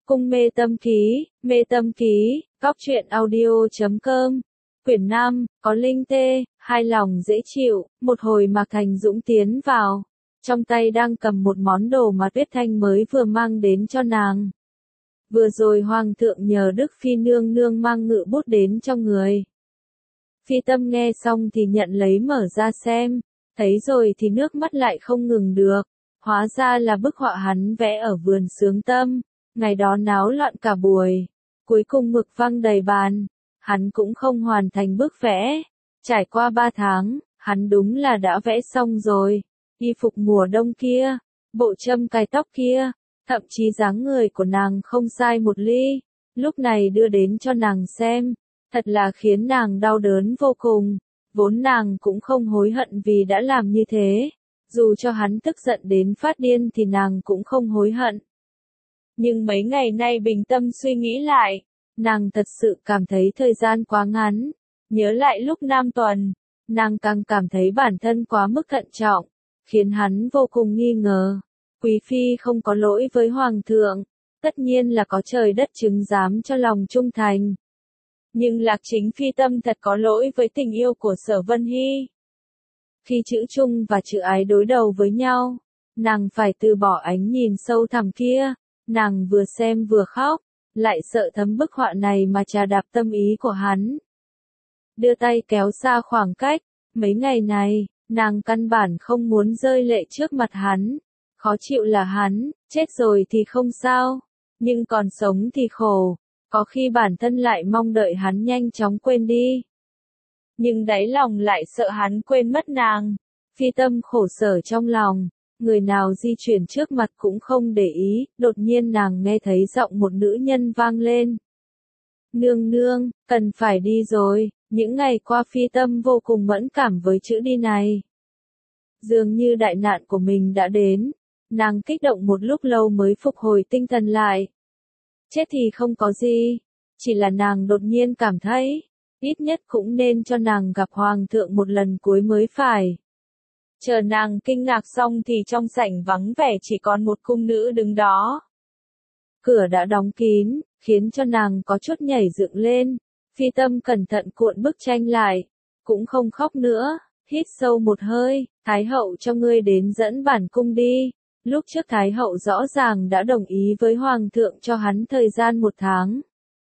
Cung mê tâm ký, góc truyện audio.com, quyển 5, có linh tê, hai lòng dễ chịu, một hồi Mạc Thành Dũng tiến vào, trong tay đang cầm một món đồ mà Tuyết Thanh mới vừa mang đến cho nàng. Vừa rồi Hoàng thượng nhờ Đức Phi nương nương mang ngự bút đến cho người. Phi Tâm nghe xong thì nhận lấy mở ra xem, thấy rồi thì nước mắt lại không ngừng được, hóa ra là bức họa hắn vẽ ở vườn Sướng Tâm, ngày đó náo loạn cả buổi, cuối cùng mực văng đầy bàn, hắn cũng không hoàn thành bức vẽ, trải qua 3 tháng, hắn đúng là đã vẽ xong rồi, y phục mùa đông kia, bộ châm cài tóc kia, thậm chí dáng người của nàng không sai một ly, lúc này đưa đến cho nàng xem, thật là khiến nàng đau đớn vô cùng, vốn nàng cũng không hối hận vì đã làm như thế, dù cho hắn tức giận đến phát điên thì nàng cũng không hối hận. Nhưng mấy ngày nay bình tâm suy nghĩ lại, nàng thật sự cảm thấy thời gian quá ngắn, nhớ lại lúc Nam Tuần, nàng càng cảm thấy bản thân quá mức thận trọng, khiến hắn vô cùng nghi ngờ. Quý phi không có lỗi với hoàng thượng, tất nhiên là có trời đất chứng giám cho lòng trung thành. Nhưng Lạc Chính Phi Tâm thật có lỗi với tình yêu của Sở Vân Hy. Khi chữ trung và chữ ái đối đầu với nhau, nàng phải từ bỏ ánh nhìn sâu thẳm kia, nàng vừa xem vừa khóc, lại sợ thấm bức họa này mà trà đạp tâm ý của hắn. Đưa tay kéo xa khoảng cách, mấy ngày này, nàng căn bản không muốn rơi lệ trước mặt hắn. Khó chịu là hắn, chết rồi thì không sao, nhưng còn sống thì khổ, có khi bản thân lại mong đợi hắn nhanh chóng quên đi. Nhưng đáy lòng lại sợ hắn quên mất nàng, Phi Tâm khổ sở trong lòng, người nào di chuyển trước mặt cũng không để ý, đột nhiên nàng nghe thấy giọng một nữ nhân vang lên. Nương nương, cần phải đi rồi, những ngày qua Phi Tâm vô cùng mẫn cảm với chữ đi này. Dường như đại nạn của mình đã đến. Nàng kích động một lúc lâu mới phục hồi tinh thần lại. Chết thì không có gì, chỉ là nàng đột nhiên cảm thấy, ít nhất cũng nên cho nàng gặp hoàng thượng một lần cuối mới phải. Chờ nàng kinh ngạc xong thì trong sảnh vắng vẻ chỉ còn một cung nữ đứng đó. Cửa đã đóng kín, khiến cho nàng có chút nhảy dựng lên. Phi Tâm cẩn thận cuộn bức tranh lại, cũng không khóc nữa, hít sâu một hơi, Thái hậu cho ngươi đến dẫn bản cung đi. Lúc trước Thái hậu rõ ràng đã đồng ý với Hoàng thượng cho hắn thời gian 1 tháng.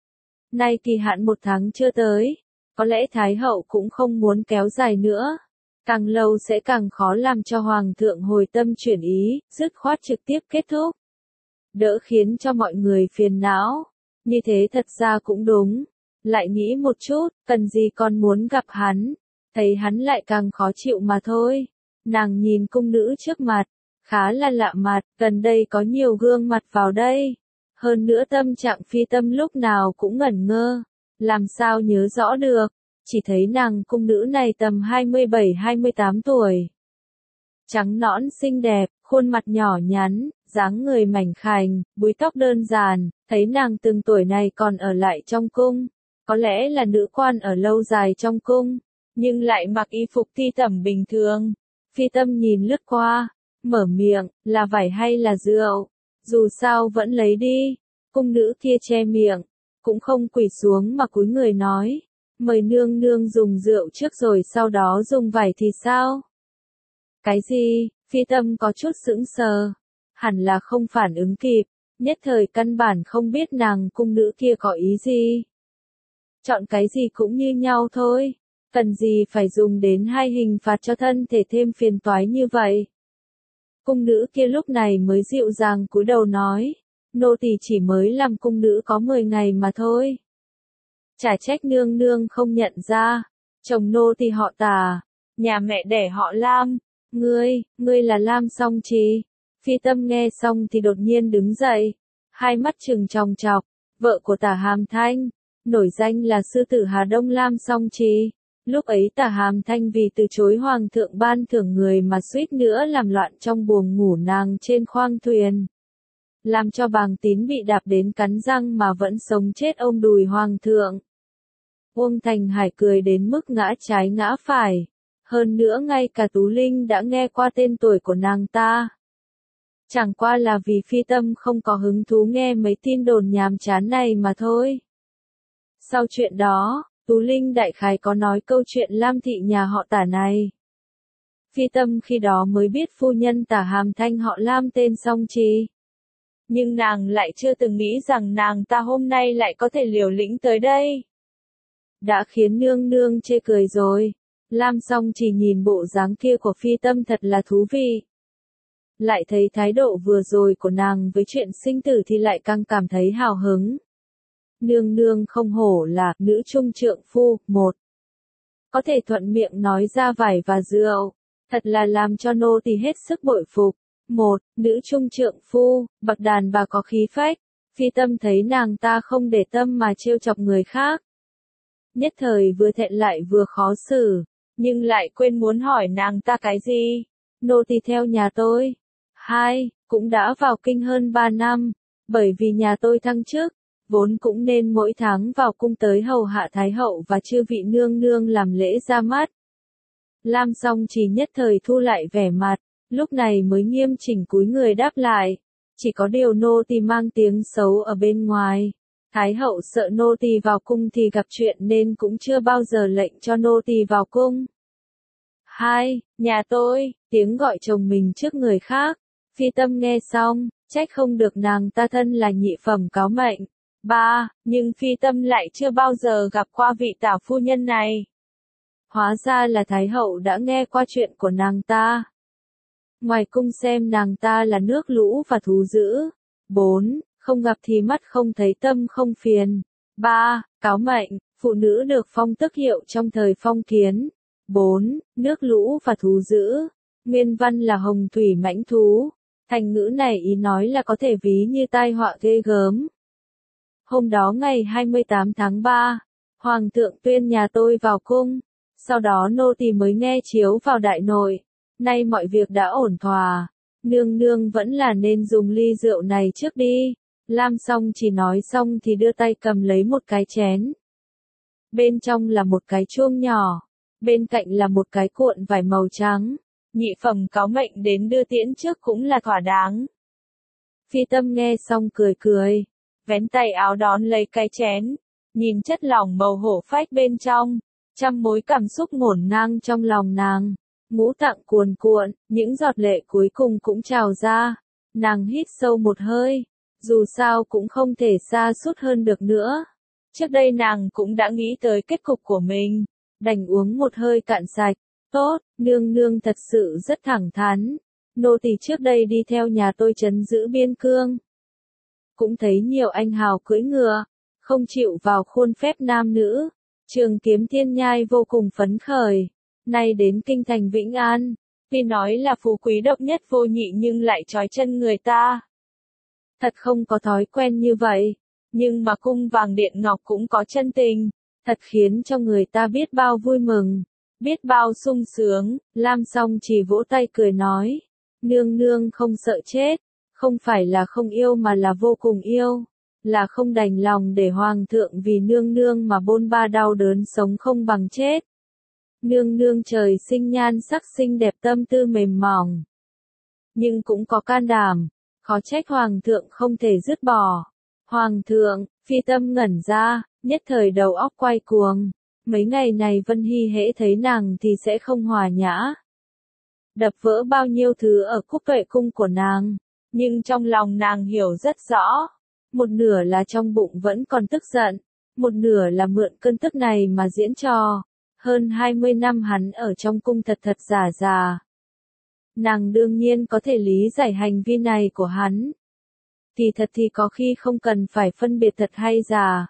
Nay kỳ hạn 1 tháng chưa tới, có lẽ Thái hậu cũng không muốn kéo dài nữa. Càng lâu sẽ càng khó làm cho Hoàng thượng hồi tâm chuyển ý, dứt khoát trực tiếp kết thúc. Đỡ khiến cho mọi người phiền não, như thế thật ra cũng đúng. Lại nghĩ một chút, cần gì còn muốn gặp hắn, thấy hắn lại càng khó chịu mà thôi. Nàng nhìn cung nữ trước mặt. Khá là lạ mặt, gần đây có nhiều gương mặt vào đây. Hơn nữa tâm trạng Phi Tâm lúc nào cũng ngẩn ngơ. Làm sao nhớ rõ được, chỉ thấy nàng cung nữ này tầm 27-28 tuổi. Trắng nõn xinh đẹp, khuôn mặt nhỏ nhắn, dáng người mảnh khảnh, búi tóc đơn giản, thấy nàng từng tuổi này còn ở lại trong cung. Có lẽ là nữ quan ở lâu dài trong cung, nhưng lại mặc y phục thi thẩm bình thường. Phi Tâm nhìn lướt qua. Mở miệng, là vải hay là rượu? Dù sao vẫn lấy đi. Cung nữ kia che miệng, cũng không quỳ xuống mà cúi người nói. Mời nương nương dùng rượu trước rồi sau đó dùng vải thì sao? Cái gì? Phi Tâm có chút sững sờ. Hẳn là không phản ứng kịp, nhất thời căn bản không biết nàng cung nữ kia có ý gì. Chọn cái gì cũng như nhau thôi. Cần gì phải dùng đến 2 hình phạt cho thân thể thêm phiền toái như vậy? Cung nữ kia lúc này mới dịu dàng cúi đầu nói, nô tỳ chỉ mới làm cung nữ có 10 ngày mà thôi. Chả trách nương nương không nhận ra, chồng nô tỳ họ Tả, nhà mẹ đẻ họ Lam, ngươi là Lam Song Trì. Phi Tâm nghe xong thì đột nhiên đứng dậy, hai mắt trừng tròng trọc, vợ của Tả Hàm Thanh, nổi danh là sư tử Hà Đông Lam Song Trì. Lúc ấy Tả Hàm Thanh vì từ chối hoàng thượng ban thưởng người mà suýt nữa làm loạn trong buồng ngủ nàng trên khoang thuyền. Làm cho Bàng Tín bị đạp đến cắn răng mà vẫn sống chết ôm đùi hoàng thượng. Uông Thành Hải cười đến mức ngã trái ngã phải. Hơn nữa ngay cả Tú Linh đã nghe qua tên tuổi của nàng ta. Chẳng qua là vì Phi Tâm không có hứng thú nghe mấy tin đồn nhàm chán này mà thôi. Sau chuyện đó, Tú Linh đại khái có nói câu chuyện Lam thị nhà họ Tả này. Phi Tâm khi đó mới biết phu nhân Tả Hàm Thanh họ Lam tên Song Trì. Nhưng nàng lại chưa từng nghĩ rằng nàng ta hôm nay lại có thể liều lĩnh tới đây. Đã khiến nương nương chê cười rồi. Lam Song Trì nhìn bộ dáng kia của Phi Tâm thật là thú vị. Lại thấy thái độ vừa rồi của nàng với chuyện sinh tử thì lại càng cảm thấy hào hứng. Nương nương không hổ là nữ trung trượng phu, một. Có thể thuận miệng nói ra vải và rượu. Thật là làm cho nô tỳ hết sức bội phục. Một, nữ trung trượng phu, bậc đàn bà có khí phách. Phi Tâm thấy nàng ta không để tâm mà trêu chọc người khác. Nhất thời vừa thẹn lại vừa khó xử, nhưng lại quên muốn hỏi nàng ta cái gì. Nô tỳ theo nhà tôi. Hai, cũng đã vào kinh hơn 3 năm, bởi vì nhà tôi thăng chức, vốn cũng nên mỗi tháng vào cung tới hầu hạ thái hậu và chư vị nương nương làm lễ ra mắt. Lam Song Trì nhất thời thu lại vẻ mặt, lúc này mới nghiêm chỉnh cúi người đáp lại. Chỉ có điều nô tỳ mang tiếng xấu ở bên ngoài. Thái hậu sợ nô tỳ vào cung thì gặp chuyện nên cũng chưa bao giờ lệnh cho nô tỳ vào cung. Hai, nhà tôi, tiếng gọi chồng mình trước người khác. Phi Tâm nghe xong, trách không được nàng ta thân là nhị phẩm cáo mệnh. Ba, nhưng Phi Tâm lại chưa bao giờ gặp qua vị tả phu nhân này. Hóa ra là Thái hậu đã nghe qua chuyện của nàng ta. Ngoài cung xem nàng ta là nước lũ và thú dữ. 4. Không gặp thì mắt không thấy tâm không phiền. 3. Cáo mệnh, phụ nữ được phong tước hiệu trong thời phong kiến. 4. Nước lũ và thú dữ. Nguyên văn là hồng thủy mãnh thú. Thành ngữ này ý nói là có thể ví như tai họa ghê gớm. Hôm đó ngày 28 tháng 3, Hoàng thượng tuyên nhà tôi vào cung. Sau đó nô tỳ mới nghe chiếu vào đại nội. Nay mọi việc đã ổn thỏa. Nương nương vẫn là nên dùng ly rượu này trước đi. Lam Song chỉ nói xong thì đưa tay cầm lấy một cái chén. Bên trong là một cái chuông nhỏ. Bên cạnh là một cái cuộn vải màu trắng. Nhị phẩm cáo mệnh đến đưa tiễn trước cũng là thỏa đáng. Phi Tâm nghe xong cười cười. Vén tay áo đón lấy cái chén. Nhìn chất lỏng màu hổ phách bên trong. Trăm mối cảm xúc ngổn ngang trong lòng nàng. Ngũ tạng cuồn cuộn, những giọt lệ cuối cùng cũng trào ra. Nàng hít sâu một hơi. Dù sao cũng không thể xa sút hơn được nữa. Trước đây nàng cũng đã nghĩ tới kết cục của mình. Đành uống một hơi cạn sạch. Tốt, nương nương thật sự rất thẳng thắn. Nô tỳ trước đây đi theo nhà tôi trấn giữ biên cương. Cũng thấy nhiều anh hào cưỡi ngựa. Không chịu vào khuôn phép nam nữ. Trường Kiếm Thiên Nhai vô cùng phấn khởi. Nay đến kinh thành Vĩnh An. Tuy nói là phú quý độc nhất vô nhị nhưng lại trói chân người ta. Thật không có thói quen như vậy. Nhưng mà cung vàng điện ngọc cũng có chân tình. Thật khiến cho người ta biết bao vui mừng. Biết bao sung sướng. Lam Song chỉ vỗ tay cười nói. Nương nương không sợ chết. Không phải là không yêu mà là vô cùng yêu. Là không đành lòng để hoàng thượng vì nương nương mà bôn ba đau đớn sống không bằng chết. Nương nương trời sinh nhan sắc xinh đẹp tâm tư mềm mỏng. Nhưng cũng có can đảm. Khó trách hoàng thượng không thể dứt bỏ. Hoàng thượng, Phi Tâm ngẩn ra, nhất thời đầu óc quay cuồng. Mấy ngày này Vân Hy hễ thấy nàng thì sẽ không hòa nhã. Đập vỡ bao nhiêu thứ ở cúc tuệ cung của nàng. Nhưng trong lòng nàng hiểu rất rõ. Một nửa là trong bụng vẫn còn tức giận. Một nửa là mượn cơn tức này mà diễn trò. Hơn 20 năm hắn ở trong cung thật thật giả giả. Nàng đương nhiên có thể lý giải hành vi này của hắn. Kỳ thật thì có khi không cần phải phân biệt thật hay giả.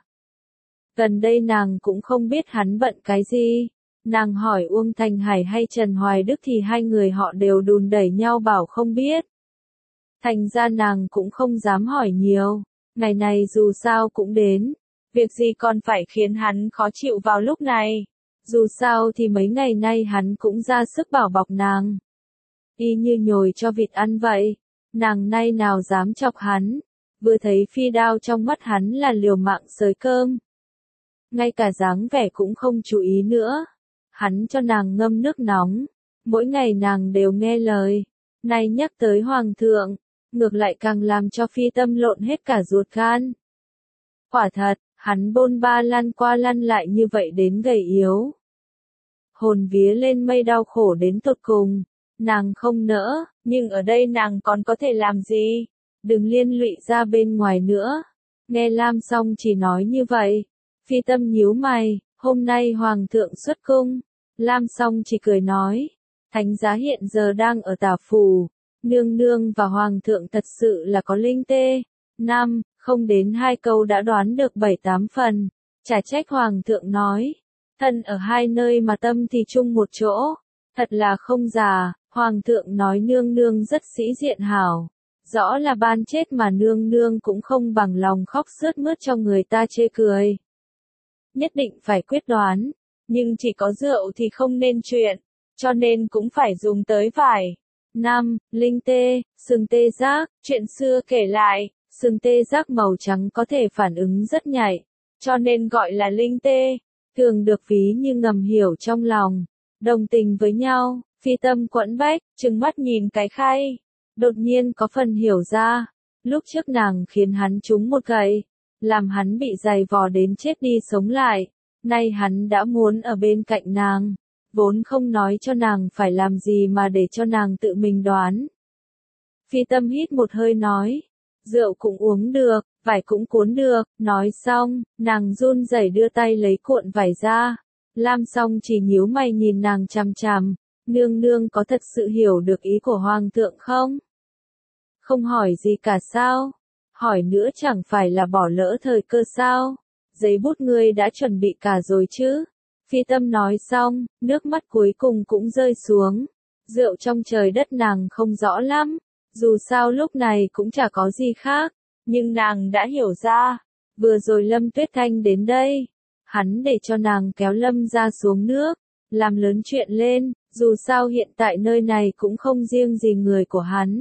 Gần đây nàng cũng không biết hắn bận cái gì. Nàng hỏi Uông Thành Hải hay Trần Hoài Đức thì hai người họ đều đùn đẩy nhau bảo không biết. Thành ra nàng cũng không dám hỏi nhiều. Ngày này dù sao cũng đến. Việc gì còn phải khiến hắn khó chịu vào lúc này. Dù sao thì mấy ngày nay hắn cũng ra sức bảo bọc nàng. Y như nhồi cho vịt ăn vậy. Nàng nay nào dám chọc hắn. Vừa thấy phi đao trong mắt hắn là liều mạng sới cơm. Ngay cả dáng vẻ cũng không chú ý nữa. Hắn cho nàng ngâm nước nóng. Mỗi ngày nàng đều nghe lời. Nay nhắc tới hoàng thượng. ngược lại càng làm cho Phi Tâm lộn hết cả ruột gan. Quả thật, hắn bôn ba lăn qua lăn lại như vậy đến gầy yếu. Hồn vía lên mây đau khổ đến tột cùng, nàng không nỡ, nhưng ở đây nàng còn có thể làm gì? Đừng liên lụy ra bên ngoài nữa. Nghe Lam Song chỉ nói như vậy, Phi Tâm nhíu mày, hôm nay Hoàng thượng xuất cung. Lam Song chỉ cười nói, thánh giá hiện giờ đang ở Tả Phủ, nương nương và Hoàng thượng thật sự là có linh tê. Không đến 2 câu đã đoán được 7-8 phần, chả trách Hoàng thượng nói, thân ở 2 nơi mà tâm thì chung một chỗ, thật là không già. Hoàng thượng nói nương nương rất sĩ diện hảo, rõ là ban chết mà nương nương cũng không bằng lòng khóc sướt mướt cho người ta chê cười. Nhất định phải quyết đoán, nhưng chỉ có rượu thì không nên chuyện, cho nên cũng phải dùng tới vải. Linh tê, sừng tê giác, chuyện xưa kể lại, sừng tê giác màu trắng có thể phản ứng rất nhạy, cho nên gọi là linh tê, thường được ví như ngầm hiểu trong lòng, đồng tình với nhau. Phi Tâm quẫn bách, trừng mắt nhìn cái khay, đột nhiên có phần hiểu ra, lúc trước nàng khiến hắn trúng một gậy, làm hắn bị giày vò đến chết đi sống lại, nay hắn đã muốn ở bên cạnh nàng, vốn không nói cho nàng phải làm gì mà để cho nàng tự mình đoán. Phi Tâm hít một hơi nói, rượu cũng uống được, vải cũng cuốn được, nói xong, nàng run rẩy đưa tay lấy cuộn vải ra. Lam Song chỉ nhíu mày nhìn nàng chằm chằm, nương nương có thật sự hiểu được ý của Hoàng thượng không? Không hỏi gì cả sao? Hỏi nữa chẳng phải là bỏ lỡ thời cơ sao? Giấy bút ngươi đã chuẩn bị cả rồi chứ? Phi Tâm nói xong, nước mắt cuối cùng cũng rơi xuống. Rượu trong trời đất nàng không rõ lắm, dù sao lúc này cũng chả có gì khác, nhưng nàng đã hiểu ra. Vừa rồi Lâm Tuyết Thanh đến đây, hắn để cho nàng kéo Lâm ra xuống nước, làm lớn chuyện lên, dù sao hiện tại nơi này cũng không riêng gì người của hắn.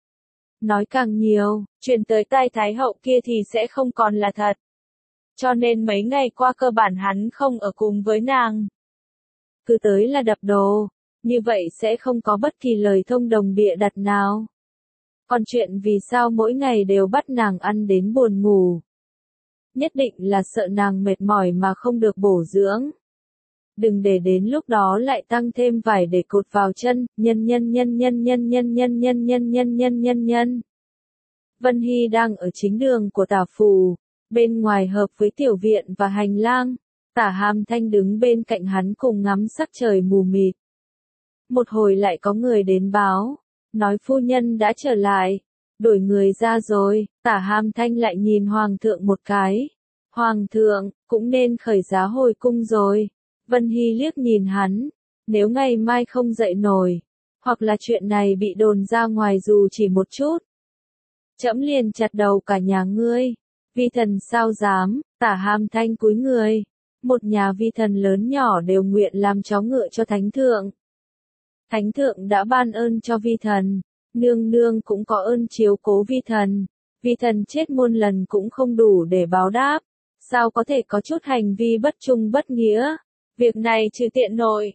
Nói càng nhiều, truyền tới tai Thái hậu kia thì sẽ không còn là thật. Cho nên mấy ngày qua cơ bản hắn không ở cùng với nàng. Cứ tới là đập đồ, như vậy sẽ không có bất kỳ lời thông đồng bịa đặt nào. Còn chuyện vì sao mỗi ngày đều bắt nàng ăn đến buồn ngủ. Nhất định là sợ nàng mệt mỏi mà không được bổ dưỡng. Đừng để đến lúc đó lại tăng thêm vải để cột vào chân, nhân. Vân Hy đang ở chính đường của Tả Phủ, bên ngoài hợp với tiểu viện và hành lang, Tả Hàm Thanh đứng bên cạnh hắn cùng ngắm sắc trời mù mịt. Một hồi lại có người đến báo, nói phu nhân đã trở lại, đổi người ra rồi. Tả Hàm Thanh lại nhìn Hoàng thượng một cái. Hoàng thượng, cũng nên khởi giá hồi cung rồi. Vân Hy liếc nhìn hắn, nếu ngày mai không dậy nổi, hoặc là chuyện này bị đồn ra ngoài dù chỉ một chút, trẫm liền chặt đầu cả nhà ngươi. Vi thần sao dám? Tả Hàm Thanh cúi người, một nhà vi thần lớn nhỏ đều nguyện làm chó ngựa cho thánh thượng. Thánh thượng đã ban ơn cho vi thần, nương nương cũng có ơn chiếu cố vi thần chết muôn lần cũng không đủ để báo đáp, sao có thể có chút hành vi bất trung bất nghĩa. Việc này trừ tiện nội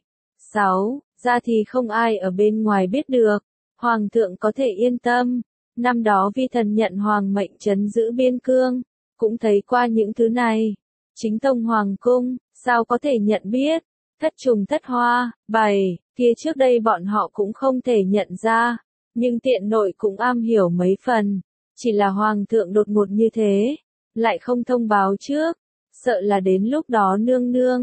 6, ra thì không ai ở bên ngoài biết được, Hoàng thượng có thể yên tâm. Năm đó vi thần nhận hoàng mệnh trấn giữ biên cương, cũng thấy qua những thứ này. Chính tông hoàng cung, sao có thể nhận biết? Thất trùng thất hoa, 7, kia trước đây bọn họ cũng không thể nhận ra, nhưng tiện nội cũng am hiểu mấy phần. Chỉ là hoàng thượng đột ngột như thế, lại không thông báo trước, sợ là đến lúc đó nương nương.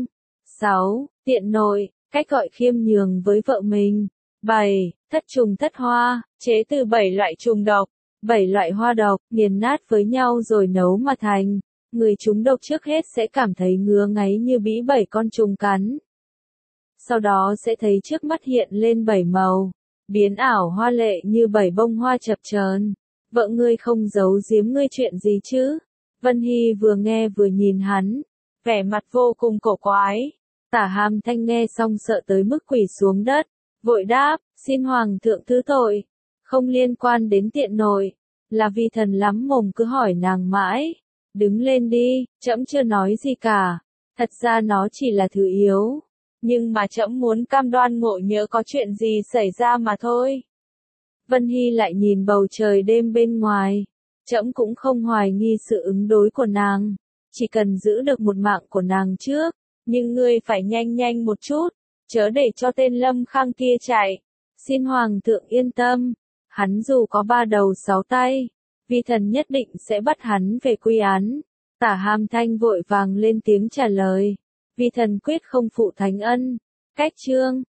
6. Tiện nội, cách gọi khiêm nhường với vợ mình. 7. Thất trùng thất hoa, chế từ 7 loại trùng độc, 7 loại hoa độc, nghiền nát với nhau rồi nấu mà thành. Người trúng độc trước hết sẽ cảm thấy ngứa ngáy như bị 7 con trùng cắn. Sau đó sẽ thấy trước mắt hiện lên 7 màu, biến ảo hoa lệ như 7 bông hoa chập chờn. Vợ ngươi không giấu giếm ngươi chuyện gì chứ? Vân Hy vừa nghe vừa nhìn hắn, vẻ mặt vô cùng cổ quái. Tả Hàm Thanh nghe xong sợ tới mức quỳ xuống đất, vội đáp, xin Hoàng thượng thứ tội, không liên quan đến tiện nội, là vi thần lắm mồm cứ hỏi nàng mãi. Đứng lên đi, trẫm chưa nói gì cả, thật ra nó chỉ là thứ yếu, nhưng mà trẫm muốn cam đoan ngộ nhỡ có chuyện gì xảy ra mà thôi. Vân Hy lại nhìn bầu trời đêm bên ngoài. Trẫm cũng không hoài nghi sự ứng đối của nàng. Chỉ cần giữ được một mạng của nàng trước. Nhưng ngươi phải nhanh nhanh một chút. Chớ để cho tên Lâm Khang kia chạy. Xin Hoàng thượng yên tâm. Hắn dù có 3 đầu 6 tay. Vi thần nhất định sẽ bắt hắn về quy án. Tả Hàm Thanh vội vàng lên tiếng trả lời. Vi thần quyết không phụ thánh ân. Cách chương